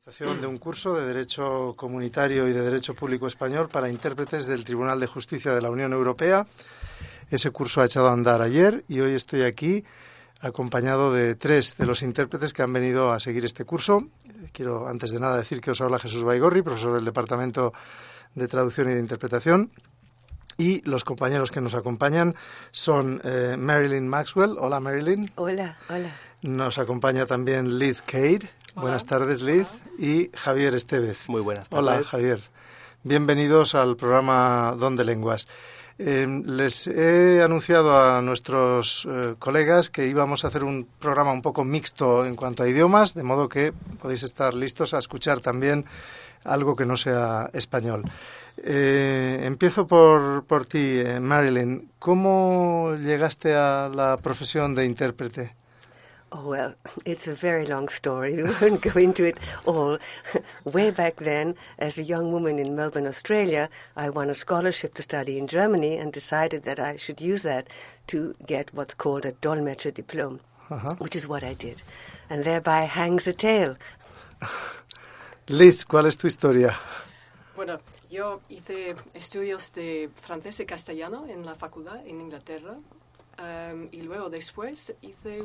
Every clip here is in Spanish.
De un curso de Derecho Comunitario y de Derecho Público Español para intérpretes del Tribunal de Justicia de la Unión Europea. Ese curso ha echado a andar ayer y hoy estoy aquí acompañado de 3 de los intérpretes que han venido a seguir este curso. Quiero, antes de nada, decir que os habla Jesús Baigorri, profesor del Departamento de Traducción y de Interpretación. Y los compañeros que nos acompañan son Marilyn Maxwell. Hola, Marilyn. Hola, hola. Nos acompaña también Liz Cade. Buenas tardes, Liz. Y Javier Estevez. Muy buenas tardes. Hola, Javier. Bienvenidos al programa Don de Lenguas. Les he anunciado a nuestros colegas que íbamos a hacer un programa un poco mixto en cuanto a idiomas, de modo que podéis estar listos a escuchar también algo que no sea español. Empiezo por ti, Marilyn. ¿Cómo llegaste a la profesión de intérprete? Oh, well, it's a very long story. We won't go into it all. Way back then, as a young woman in Melbourne, Australia, I won a scholarship to study in Germany and decided that I should use that to get what's called a Dolmetscher diploma, which is what I did. And thereby hangs a tale. Liz, ¿cuál es tu historia? Bueno, yo hice estudios de francés y castellano en la facultad en Inglaterra. Y luego después hice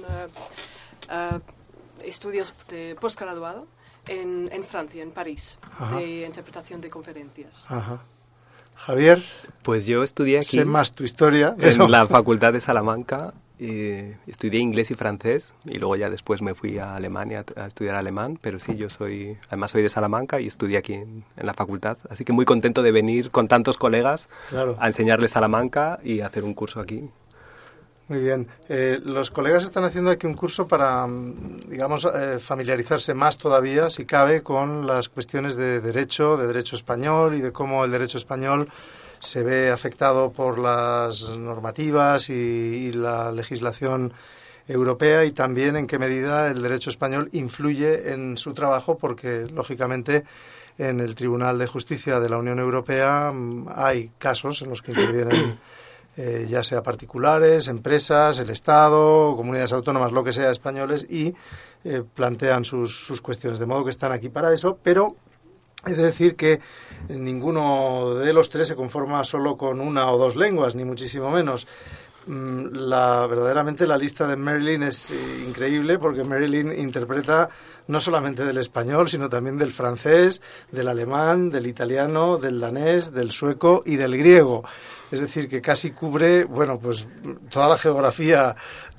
estudios de postgraduado en Francia, en París, de interpretación de conferencias. Ajá. Javier, pues yo estudié aquí sé más tu historia, en la Facultad de Salamanca. Estudié inglés y francés y luego ya después me fui a Alemania a estudiar alemán, pero sí, además soy de Salamanca y estudié aquí en la facultad, así que muy contento de venir con tantos colegas a enseñarles Salamanca y hacer un curso aquí. Muy bien. Los colegas están haciendo aquí un curso para, digamos, familiarizarse más todavía, si cabe, con las cuestiones de derecho español y de cómo el derecho español se ve afectado por las normativas y la legislación europea y también en qué medida el derecho español influye en su trabajo, porque, lógicamente, en el Tribunal de Justicia de la Unión Europea hay casos en los que intervienen ya sea particulares, empresas, el Estado, comunidades autónomas, lo que sea, españoles, y plantean sus cuestiones, de modo que están aquí para eso, pero he de decir que ninguno de los 3 se conforma solo con una o 2 lenguas, ni muchísimo menos. Verdaderamente la lista de Marilyn es increíble, porque Marilyn interpreta no solamente del español, sino también del francés, del alemán, del italiano, del danés, del sueco y del griego. Es decir, que casi cubre, bueno, pues toda la geografía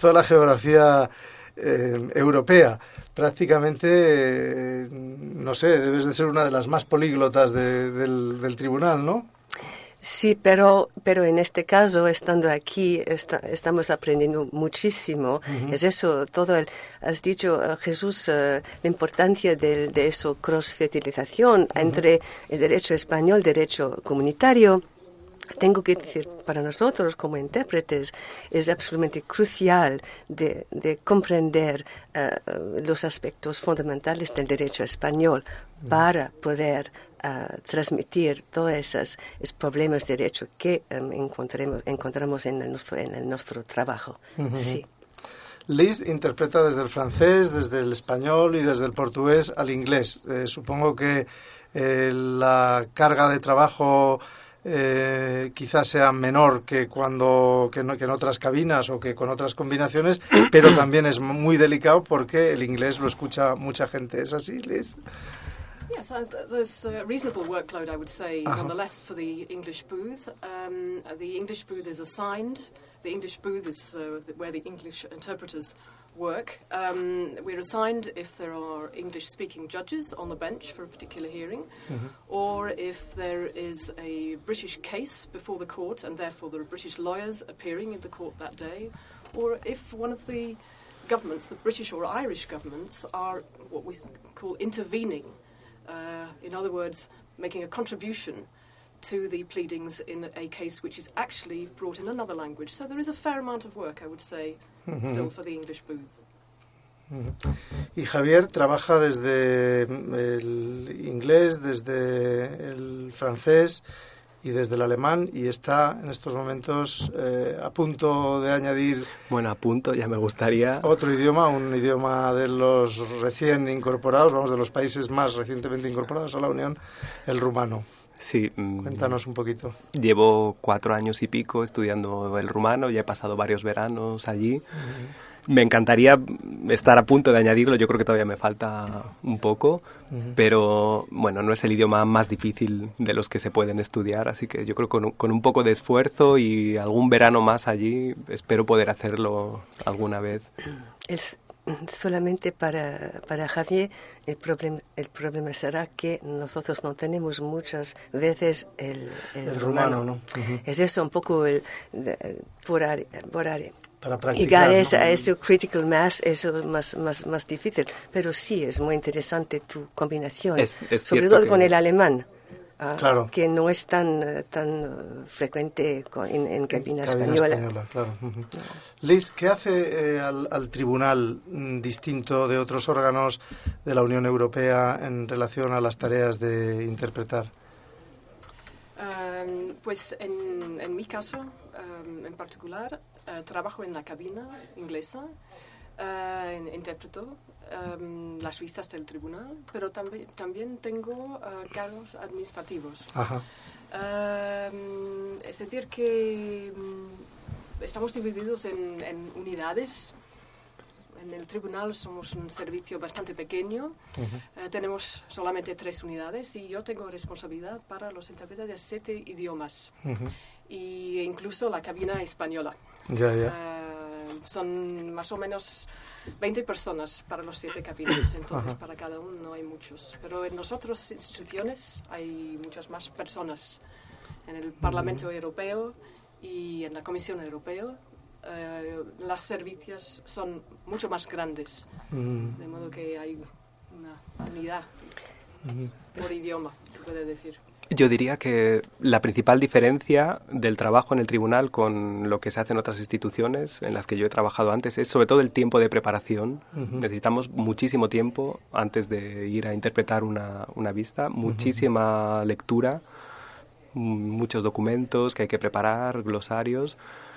europea. Prácticamente, no sé, debes de ser una de las más políglotas del tribunal, ¿no? Sí, pero en este caso, estando aquí, estamos aprendiendo muchísimo. Es eso, has dicho, Jesús, la importancia de eso, cross-fertilización entre el derecho español, derecho comunitario. Tengo que decir, para nosotros como intérpretes es absolutamente crucial de comprender los aspectos fundamentales del derecho español para poder transmitir todos esos problemas de derecho que encontramos en nuestro trabajo. Sí. Liz interpreta desde el francés, desde el español y desde el portugués al inglés. Supongo que la carga de trabajo quizás sea menor que en otras cabinas o que con otras combinaciones, pero también es muy delicado porque el inglés lo escucha mucha gente. ¿Es así, Liz? Yes, there's a reasonable workload, I would say, nonetheless, for the English booth. The English booth is assigned. The English booth is where the English interpreters work. We're assigned if there are English-speaking judges on the bench for a particular hearing, or if there is a British case before the court and therefore there are British lawyers appearing in the court that day, or if one of the governments, the British or Irish governments, are what we call intervening. In other words, making a contribution to the pleadings in a case which is actually brought in another language. So there is a fair amount of work, I would say, still for the English booth. Y Javier trabaja desde el inglés, desde el francés y desde el alemán, y está en estos momentos a punto de añadir... Bueno, a punto, ya me gustaría... Otro idioma, un idioma de los recién incorporados, vamos, de los países más recientemente incorporados a la Unión, el rumano. Sí. Cuéntanos un poquito. Llevo 4 años y pico estudiando el rumano, ya he pasado varios veranos allí. Me encantaría estar a punto de añadirlo, yo creo que todavía me falta un poco, pero bueno, no es el idioma más difícil de los que se pueden estudiar, así que yo creo que con un poco de esfuerzo y algún verano más allí, espero poder hacerlo alguna vez. Es solamente para Javier, el problema será que nosotros no tenemos muchas veces el rumano, ¿no? Es eso un poco por área. Para practicar, llegar ¿no? a ese critical mass, eso es más difícil. Pero sí, es muy interesante tu combinación, es sobre todo con el alemán, claro, que no es tan frecuente en cabina española. Claro. Liz, ¿qué hace al tribunal distinto de otros órganos de la Unión Europea en relación a las tareas de interpretar? Pues en mi caso, en particular, trabajo en la cabina inglesa, interpreto las vistas del tribunal, pero también tengo cargos administrativos. Ajá. Es decir, que estamos divididos en unidades. En el tribunal somos un servicio bastante pequeño, tenemos solamente 3 unidades y yo tengo responsabilidad para los intérpretes de 7 idiomas, y incluso la cabina española. Son más o menos 20 personas para los 7 cabinas, entonces para cada uno no hay muchos. Pero en las otras instituciones hay muchas más personas. En el Parlamento Europeo y en la Comisión Europea las servicios son mucho más grandes, de modo que hay una unidad por idioma, se puede decir. Yo diría que la principal diferencia del trabajo en el tribunal con lo que se hace en otras instituciones en las que yo he trabajado antes es sobre todo el tiempo de preparación. Necesitamos muchísimo tiempo antes de ir a interpretar una vista, muchísima lectura, muchos documentos que hay que preparar, glosarios.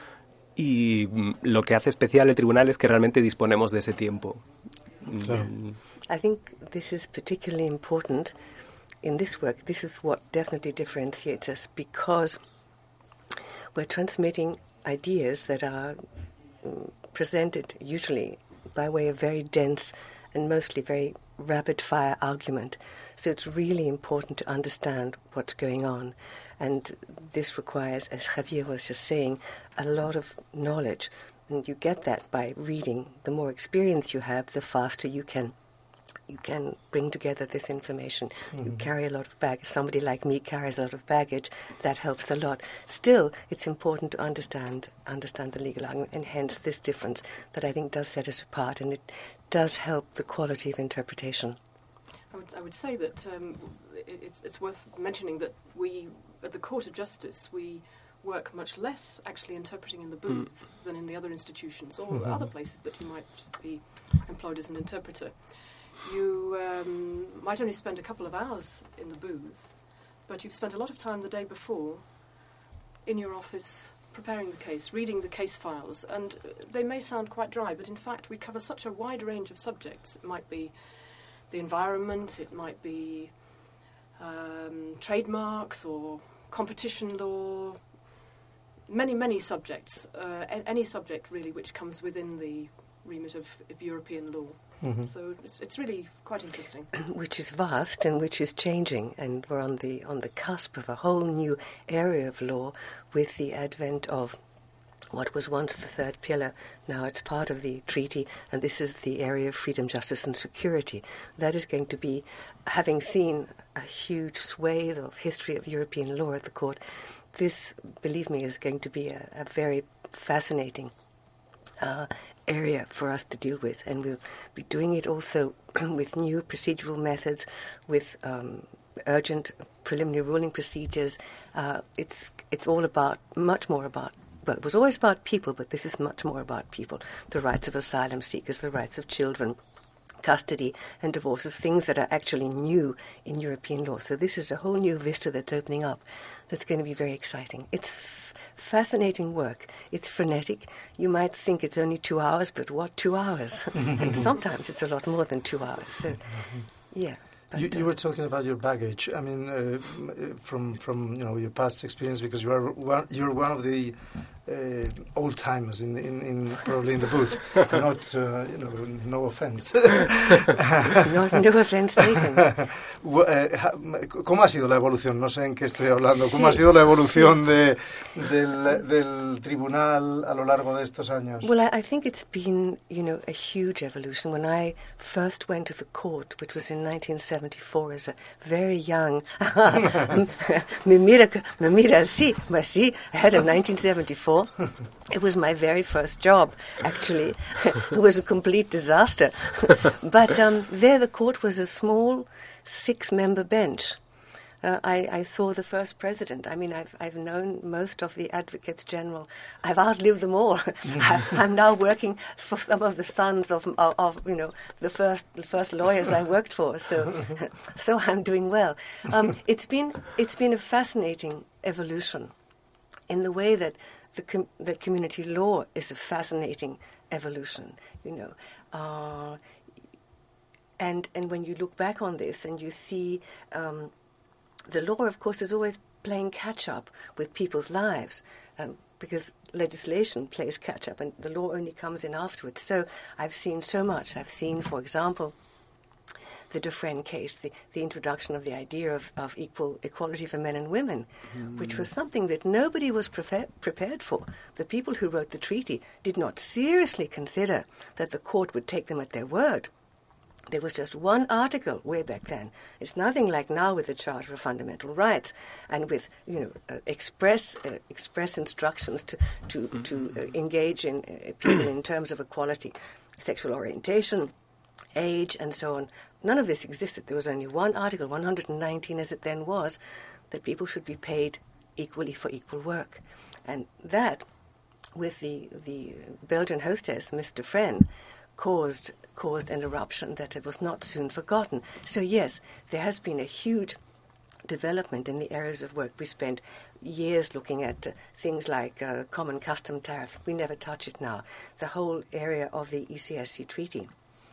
Y lo que hace especial el tribunal es que realmente disponemos de ese tiempo. Claro. I think this is particularly important in this work. This is what definitely differentiates us, because we're transmitting ideas that are presented usually by way of very dense and mostly very rapid-fire argument. So it's really important to understand what's going on. And this requires, as Javier was just saying, a lot of knowledge. And you get that by reading. The more experience you have, the faster you can bring together this information. You carry a lot of baggage. Somebody like me carries a lot of baggage. That helps a lot. Still, it's important to understand the legal argument, and hence this difference that I think does set us apart, and it does help the quality of interpretation. I would say that it's worth mentioning that we, at the Court of Justice, we work much less actually interpreting in the booth than in the other institutions or other places that you might be employed as an interpreter. You might only spend a couple of hours in the booth, but you've spent a lot of time the day before in your office preparing the case, reading the case files, and they may sound quite dry, but in fact we cover such a wide range of subjects. It might be the environment, it might be trademarks or competition law, many subjects, any subject really which comes within the remit of European law. So it's really quite interesting. Which is vast and which is changing, and we're on the cusp of a whole new area of law with the advent of what was once the third pillar. Now it's part of the treaty, and this is the area of freedom, justice and security. That is going to be, having seen a huge swathe of history of European law at the court, this, believe me, is going to be a very fascinating area for us to deal with, and we'll be doing it also with new procedural methods, with urgent preliminary ruling procedures. It's all about, much more about, well, it was always about people, but this is much more about people, the rights of asylum seekers, the rights of children, custody and divorces, things that are actually new in European law. So this is a whole new vista that's opening up that's going to be very exciting. It's fascinating work. It's frenetic. You might think it's only 2 hours, but what 2 hours? And sometimes it's a lot more than 2 hours. So, yeah. But, you were talking about your baggage. I mean, from your past experience, because you're one of the old timers in probably in the booth. Not no offense. No offense taken. ¿Cómo ha sido la evolución? No sé en qué estoy hablando. ¿Cómo ha sido la evolución del tribunal a lo largo de estos años? Well, I think it's been, a huge evolution. When I first went to the court, which was in 1974, as a very young... me mira así, I had in 1974. It was my very first job, actually. It was a complete disaster. But there the court was a small 6-member bench. I saw the first president. I mean, I've known most of the advocates general. I've outlived them all. I'm now working for some of the sons of the first lawyers I worked for. So I'm doing well. It's been a fascinating evolution in the way that that community law is a fascinating evolution. And when you look back on this and you see. The law, of course, is always playing catch-up with people's lives because legislation plays catch-up and the law only comes in afterwards. So I've seen so much. I've seen, for example, the Dufresne case, the introduction of the idea of equality for men and women, which was something that nobody was prepared for. The people who wrote the treaty did not seriously consider that the court would take them at their word. There was just one article way back then. It's nothing like now with the Charter of Fundamental Rights and with express instructions to engage in people in terms of equality, sexual orientation, age, and so on. None of this existed. There was only one article, 119 as it then was, that people should be paid equally for equal work, and that, with the Belgian hostess, Miss Dufresne, caused an eruption that it was not soon forgotten. So yes, there has been a huge development in the areas of work. We spent years looking at things like common custom tariff. We never touch it now. The whole area of the ECSC treaty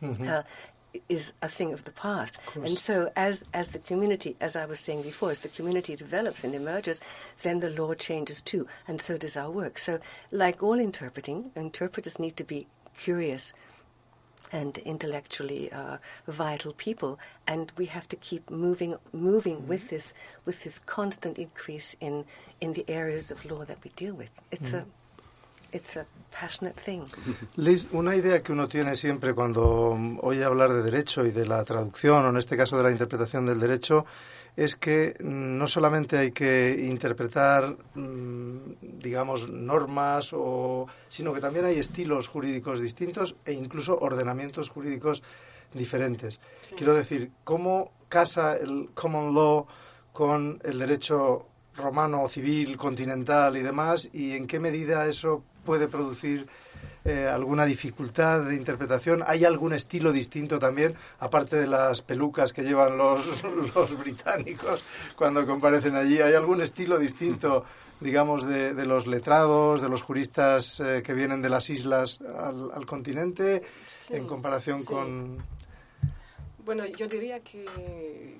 is a thing of the past. And so as the community, as I was saying before, as the community develops and emerges, then the law changes too, and so does our work. So like all interpreters need to be curious and intellectually vital people, and we have to keep moving with this constant increase in the areas of law that we deal with. It's a passionate thing. Liz, una idea que uno tiene siempre cuando oye hablar de derecho y de la traducción, o en este caso de la interpretación del derecho, es que no solamente hay que interpretar, digamos, normas, sino que también hay estilos jurídicos distintos e incluso ordenamientos jurídicos diferentes. Sí. Quiero decir, ¿cómo casa el common law con el derecho romano o civil, continental y demás? ¿Y en qué medida eso puede producir alguna dificultad de interpretación? ¿Hay algún estilo distinto también, aparte de las pelucas que llevan los británicos cuando comparecen allí? ¿Hay algún estilo distinto, digamos, de los letrados, de los juristas que vienen de las islas al continente, sí, en comparación con...? Bueno, yo diría que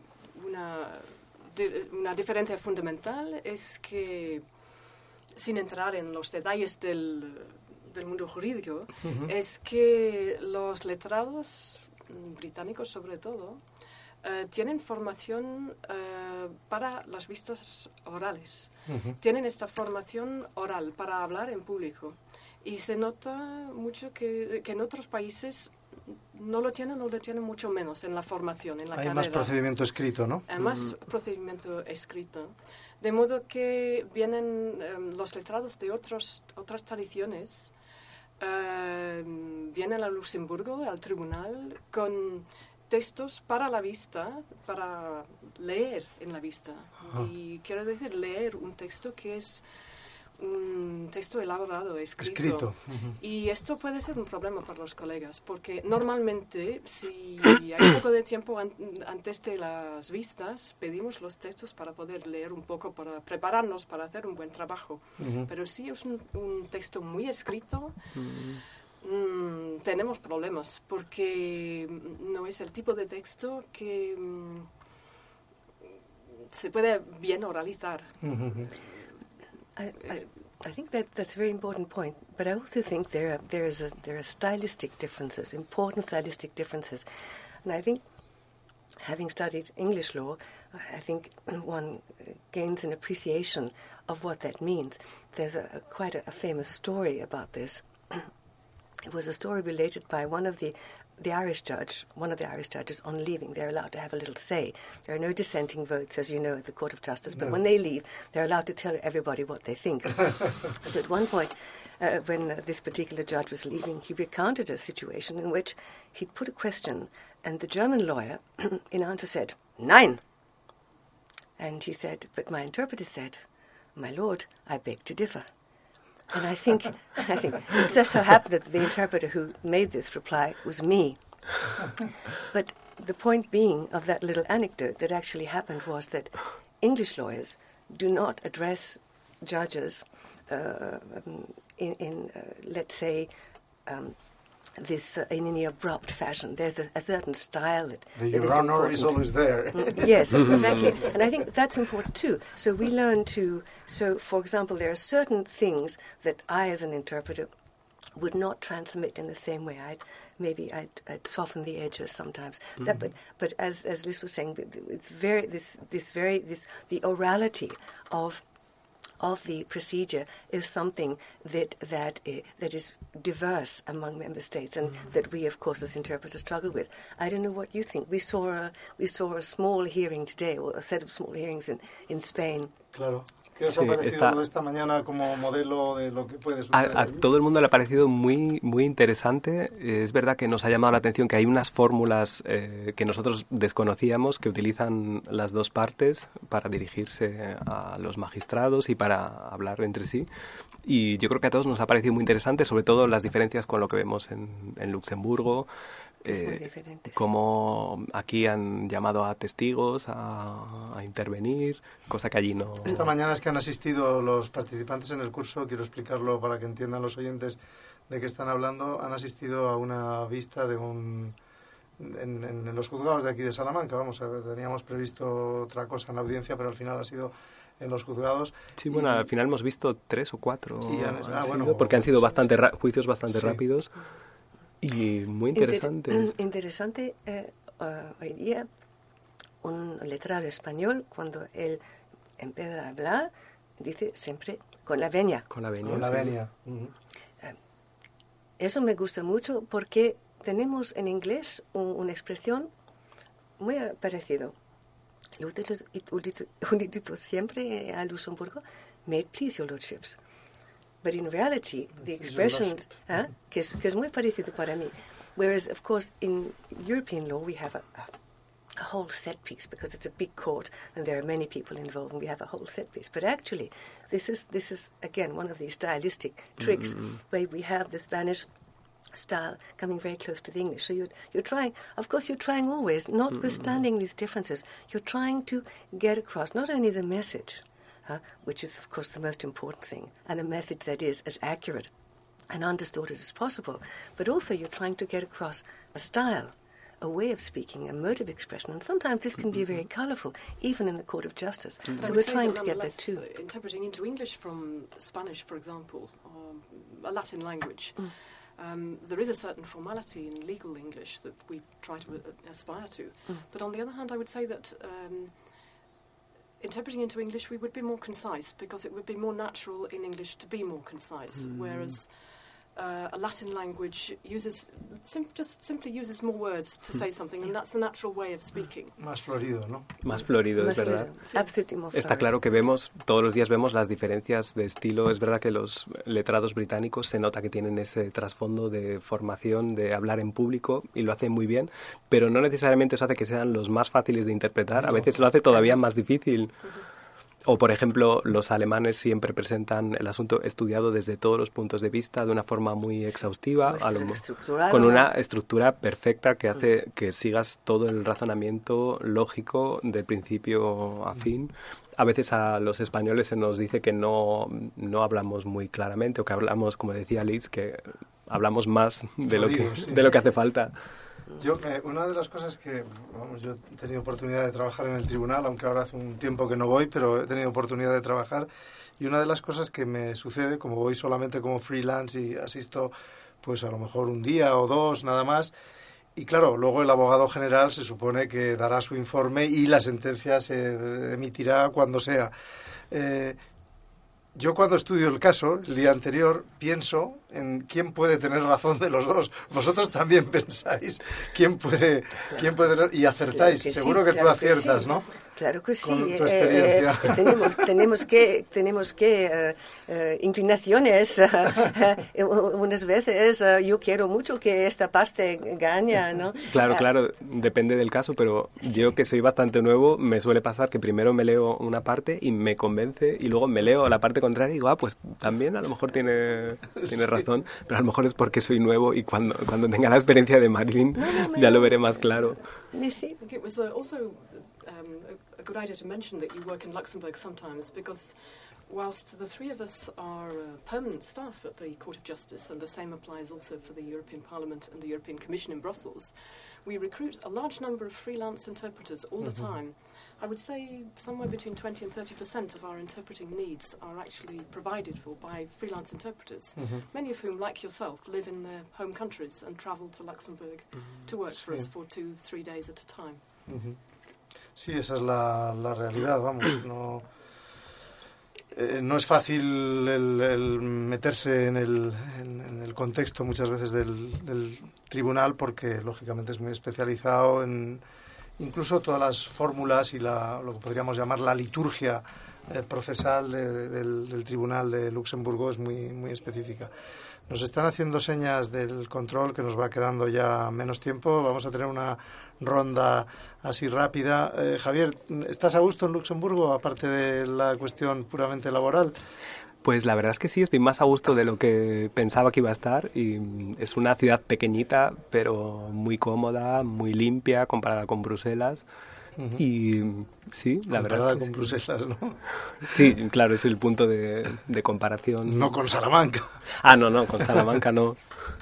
una diferencia fundamental es que, sin entrar en los detalles del mundo jurídico, es que los letrados británicos, sobre todo, tienen formación para las vistas orales. Tienen esta formación oral para hablar en público. Y se nota mucho que en otros países no lo tienen mucho menos en la formación, en la carrera. Hay más procedimiento escrito, ¿no? Hay más procedimiento escrito. De modo que vienen los letrados de otras tradiciones, vienen a Luxemburgo, al tribunal, con textos para la vista, para leer en la vista. Y quiero decir, leer un texto que es un texto elaborado, escrito. Y esto puede ser un problema para los colegas, porque normalmente, si hay poco de tiempo antes de las vistas, pedimos los textos para poder leer un poco, para prepararnos para hacer un buen trabajo. Pero si es un texto muy escrito, tenemos problemas, porque no es el tipo de texto que se puede bien oralizar. I think that's a very important point, but I also think there are stylistic differences, important stylistic differences, and I think, having studied English law, I think one gains an appreciation of what that means. There's quite a famous story about this. It was a story related by one of the Irish judges on leaving. They're allowed to have a little say. There are no dissenting votes, as you know, at the Court of Justice, but when they leave, they're allowed to tell everybody what they think. So at one point, when this particular judge was leaving, he recounted a situation in which he'd put a question, and the German lawyer, in answer, said, "Nein!" And he said, but my interpreter said, "My lord, I beg to differ." And I think it just so happened that the interpreter who made this reply was me. But the point being of that little anecdote that actually happened was that English lawyers do not address judges in let's say, this in any abrupt fashion. There's a certain style that Your Honor is always there. Yes, exactly. And I think that's important too. So we learn to, for example, there are certain things that I as an interpreter would not transmit in the same way. I'd soften the edges sometimes. But as Liz was saying, it's the orality of the procedure is something that is diverse among member states, and that we, of course, as interpreters struggle with. I don't know what you think. We saw a small hearing today, or a set of small hearings in Spain. Claro. ¿Qué os ha parecido esta mañana como modelo de lo que puede suceder? A todo el mundo le ha parecido muy, muy interesante. Es verdad que nos ha llamado la atención que hay unas fórmulas que nosotros desconocíamos, que utilizan las dos partes para dirigirse a los magistrados y para hablar entre sí. Y yo creo que a todos nos ha parecido muy interesante, sobre todo las diferencias con lo que vemos en Luxemburgo. Como aquí han llamado a testigos a intervenir, cosa que allí no... Esta mañana es que han asistido los participantes en el curso, quiero explicarlo para que entiendan los oyentes de qué están hablando, han asistido a una vista de en los juzgados de aquí de Salamanca. Vamos a ver, teníamos previsto otra cosa en la audiencia, pero al final ha sido en los juzgados. Sí, bueno, al final hemos visto 3 o 4. Sí, porque han sido juicios bastante rápidos. Y muy interesante. Interesante hoy día un letrado español, cuando él empieza a hablar, dice siempre con la venia. Con la venia. Con la venia. Eso me gusta mucho porque tenemos en inglés una expresión muy parecida. Lo utilizo siempre a Luxemburgo, "May it please your lordships". But in reality, the expression, que es muy parecido para mí. Whereas, of course, in European law, we have a whole set piece, because it's a big court and there are many people involved, and we have a whole set piece. But actually, this is again one of these stylistic tricks where we have the Spanish style coming very close to the English. So you're trying, of course, you're trying always, notwithstanding these differences, you're trying to get across not only the message, which is, of course, the most important thing, and a message that is as accurate and undistorted as possible, but also you're trying to get across a style, a way of speaking, a mode of expression, and sometimes this can be very colourful, even in the Court of Justice. So we're trying to get that too. Interpreting into English from Spanish, for example, or a Latin language, there is a certain formality in legal English that we try to aspire to. But on the other hand, I would say that interpreting into English, we would be more concise, because it would be more natural in English to be more concise, whereas a Latin language simply uses more words to say something, and that's the natural way of speaking. Más florido, ¿no? Más florido, es verdad. Absolutely more florido. Está claro que todos los días vemos las diferencias de estilo. Es verdad que los letrados británicos se nota que tienen ese trasfondo de formación, de hablar en público, y lo hacen muy bien, pero no necesariamente eso hace que sean los más fáciles de interpretar. A veces lo hace todavía más difícil. O, por ejemplo, los alemanes siempre presentan el asunto estudiado desde todos los puntos de vista, de una forma muy exhaustiva, con una estructura perfecta que hace que sigas todo el razonamiento lógico de principio a fin. A veces a los españoles se nos dice que no hablamos muy claramente, o que hablamos, como decía Liz, que hablamos más de lo que hace falta. Una de las cosas que, yo he tenido oportunidad de trabajar en el tribunal, aunque ahora hace un tiempo que no voy, pero he tenido oportunidad de trabajar, y una de las cosas que me sucede, como voy solamente como freelance y asisto pues a lo mejor un día o dos nada más, y claro, luego el abogado general se supone que dará su informe y la sentencia se emitirá cuando sea. Yo cuando estudio el caso, el día anterior, pienso en quién puede tener razón de los dos. Vosotros también pensáis quién puede y acertáis. Claro Seguro que tú aciertas, ¿no? Claro que sí. Con tu experiencia. Tenemos que inclinaciones. Unas veces yo quiero mucho que esta parte gane, ¿no? Claro, depende del caso, pero yo que soy bastante nuevo, me suele pasar que primero me leo una parte y me convence, y luego me leo la parte contraria y digo, pues también a lo mejor tiene razón, pero a lo mejor es porque soy nuevo y cuando tenga la experiencia de Marilyn ya lo veré más claro. Sí. It was also a good idea to mention that you work in Luxembourg sometimes, because whilst the three of us are permanent staff at the Court of Justice, and the same applies also for the European Parliament and the European Commission in Brussels, we recruit a large number of freelance interpreters all the time. I would say somewhere between 20 and 30% of our interpreting needs are actually provided for by freelance interpreters, many of whom, like yourself, live in their home countries and travel to Luxembourg to work for us for 2-3 days at a time. Sí, esa es la realidad, vamos, no es fácil el meterse en el contexto muchas veces del tribunal, porque lógicamente es muy especializado en incluso todas las fórmulas y lo que podríamos llamar la liturgia procesal del tribunal de Luxemburgo es muy específica. Nos están haciendo señas del control que nos va quedando ya menos tiempo. Vamos a tener una ronda así rápida. Javier, ¿estás a gusto en Luxemburgo, aparte de la cuestión puramente laboral? Pues la verdad es que sí, estoy más a gusto de lo que pensaba que iba a estar, y es una ciudad pequeñita, pero muy cómoda, muy limpia comparada con Bruselas. Y sí, la verdad es que con Bruselas, ¿no? Sí, claro, es el punto de comparación. No con Salamanca. No, con Salamanca no.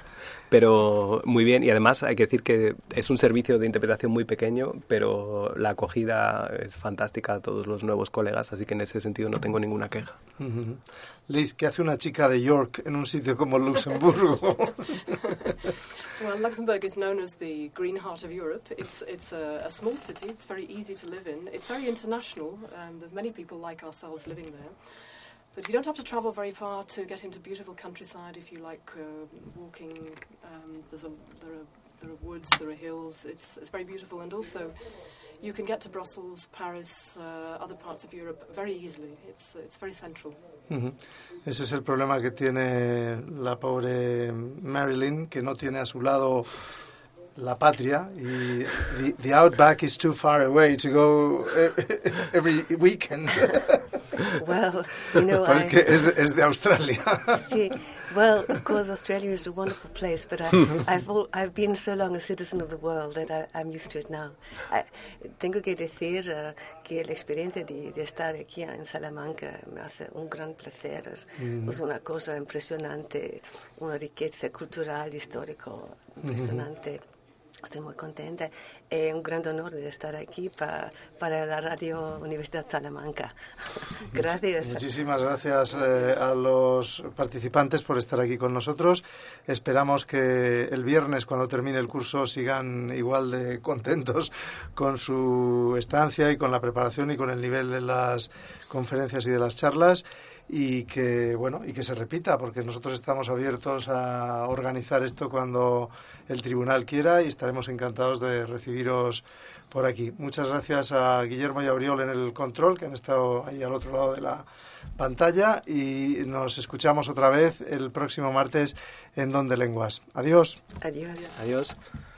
Pero muy bien, y además hay que decir que es un servicio de interpretación muy pequeño, pero la acogida es fantástica a todos los nuevos colegas, así que en ese sentido no tengo ninguna queja. Liz, ¿qué hace una chica de York en un sitio como Luxemburgo? Well, Luxembourg is known as the green heart of Europe. It's a small city. It's very easy to live in. It's very international, and there are many people like ourselves living there. But you don't have to travel very far to get into beautiful countryside if you like walking. There are woods, there are hills. It's very beautiful, and also you can get to Brussels, Paris, other parts of Europe very easily. It's very central. Ese es el problema que tiene la pobre Marilyn, que no tiene a su lado la patria, y the outback is too far away to go every weekend. Well, Porque es de Australia. Sí, well, of course, Australia is a wonderful place, but I've been so long a citizen of the world that I'm used to it now. Tengo que decir que la experiencia de estar aquí en Salamanca me hace un gran placer. Es una cosa impresionante, una riqueza cultural, histórico impresionante. Estoy muy contenta. Es un gran honor de estar aquí para la Radio Universidad Salamanca. Gracias. Muchísimas gracias a los participantes por estar aquí con nosotros. Esperamos que el viernes, cuando termine el curso, sigan igual de contentos con su estancia y con la preparación y con el nivel de las conferencias y de las charlas. Y que se repita, porque nosotros estamos abiertos a organizar esto cuando el tribunal quiera, y estaremos encantados de recibiros por aquí. Muchas gracias a Guillermo y a Oriol en el control, que han estado ahí al otro lado de la pantalla, y nos escuchamos otra vez el próximo martes en Don de Lenguas. Adiós. Adiós. Adiós.